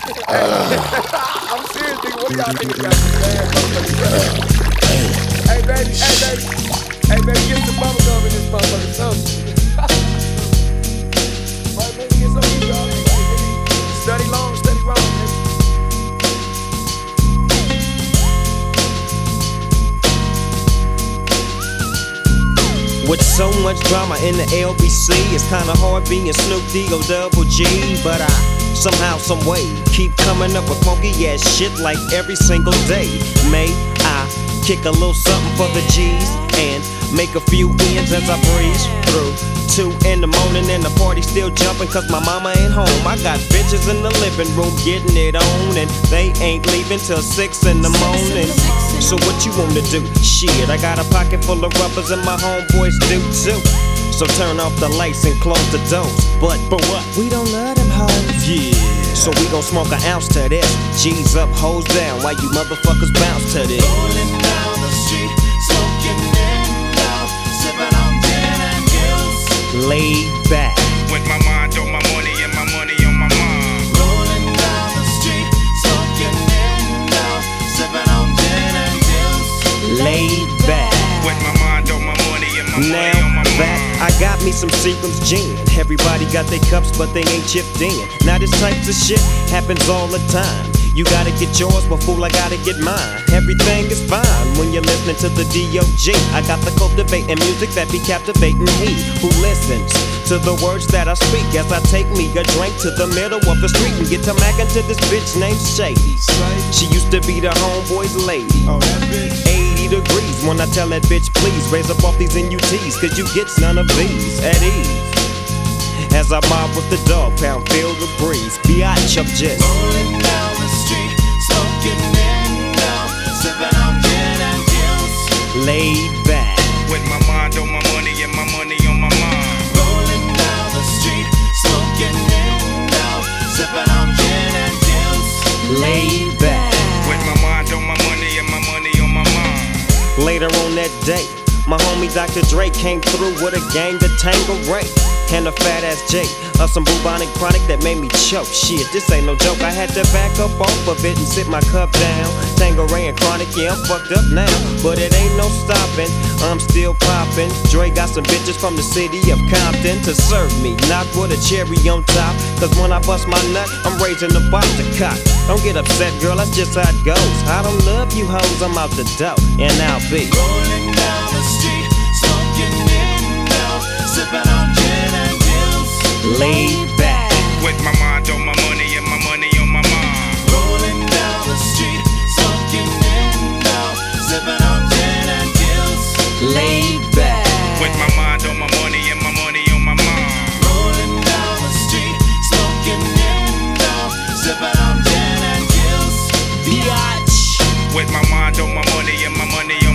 I'm serious, nigga. What do y'all think about this bad motherfucker? Hey, baby. Hey, baby, get some bubble gum in this motherfucker. Something. Right, baby, get some of y'all. Study long, study wrong, nigga. With so much drama in the LBC, it's kinda hard being Snoop D-O Double G. But I somehow, someway keep coming up with funky ass shit like every single day. May I kick a little something for the G's and make a few ends as I breeze through 2 in the morning and the party still jumping cause my mama ain't home. I got bitches in the living room getting it on and they ain't leaving till 6 in the morning. So what you wanna do? Shit, I got a pocket full of rubbers and my homeboys do too. So turn off the lights and close the doors. But what? We don't love them hoes. Yeah. So we gon' smoke an ounce to this. G's up, hoes down, while you motherfuckers bounce to this. Rolling down the street, smoking in out, sipping on gin and gills. Laid back. With my mind on my money and my money on my mind. Rolling down the street, smoking in out, sipping on gin and gills. Laid back. With my mind on my money and my money on my Now that mind. I got me some Seagram's gin. Everybody got their cups, but they ain't chipped in. Now this types of shit happens all the time. You gotta get yours, but fool, I gotta get mine. Everything is fine when you're listening to the D.O.G. I got the cultivating music that be captivating he who listens to the words that I speak as I take me a drink to the middle of the street and get to mackin' to this bitch named Shady. She used to be the homeboy's lady. 80 degrees when I tell that bitch, please raise up off these NUTs, cause you get none of these at ease. As I mob with the dog pound, feel the breeze. Biatch, I'm just Rolling down the street, smoking in out, sipping on gin and gills. laid back. With my mind on my money and my money on my mind. Rolling down the street, smoking in out, sipping on gin and gills. Laid back. With my mind on my money and my money on my mind. Later on that day, my homie Dr. Dre came through with a gang to Tangeray and a fat ass J of some bubonic chronic that made me choke. Shit, this ain't no joke. I had to back up off of it and sit my cup down. Tangeray and chronic, yeah, I'm fucked up now, but it ain't no stopping. I'm still popping. Dre got some bitches from the city of Compton to serve me, not with a cherry on top. Cause when I bust my nut, I'm raising the bar to cock. Don't get upset, girl, that's just how it goes. I don't love you hoes, I'm out the dough, and I'll be Rolling down the street, smoking in out, sipping on gin and gills. laid back. With my mind on my money and my money on my mind. Rolling down the street, smoking in out, sipping on gin and gills. Laid back. With my mind on my money and my money on my mind. Rolling down the street, smoking in out, sipping on gin and gills. Biatch. With my mind on my money and my money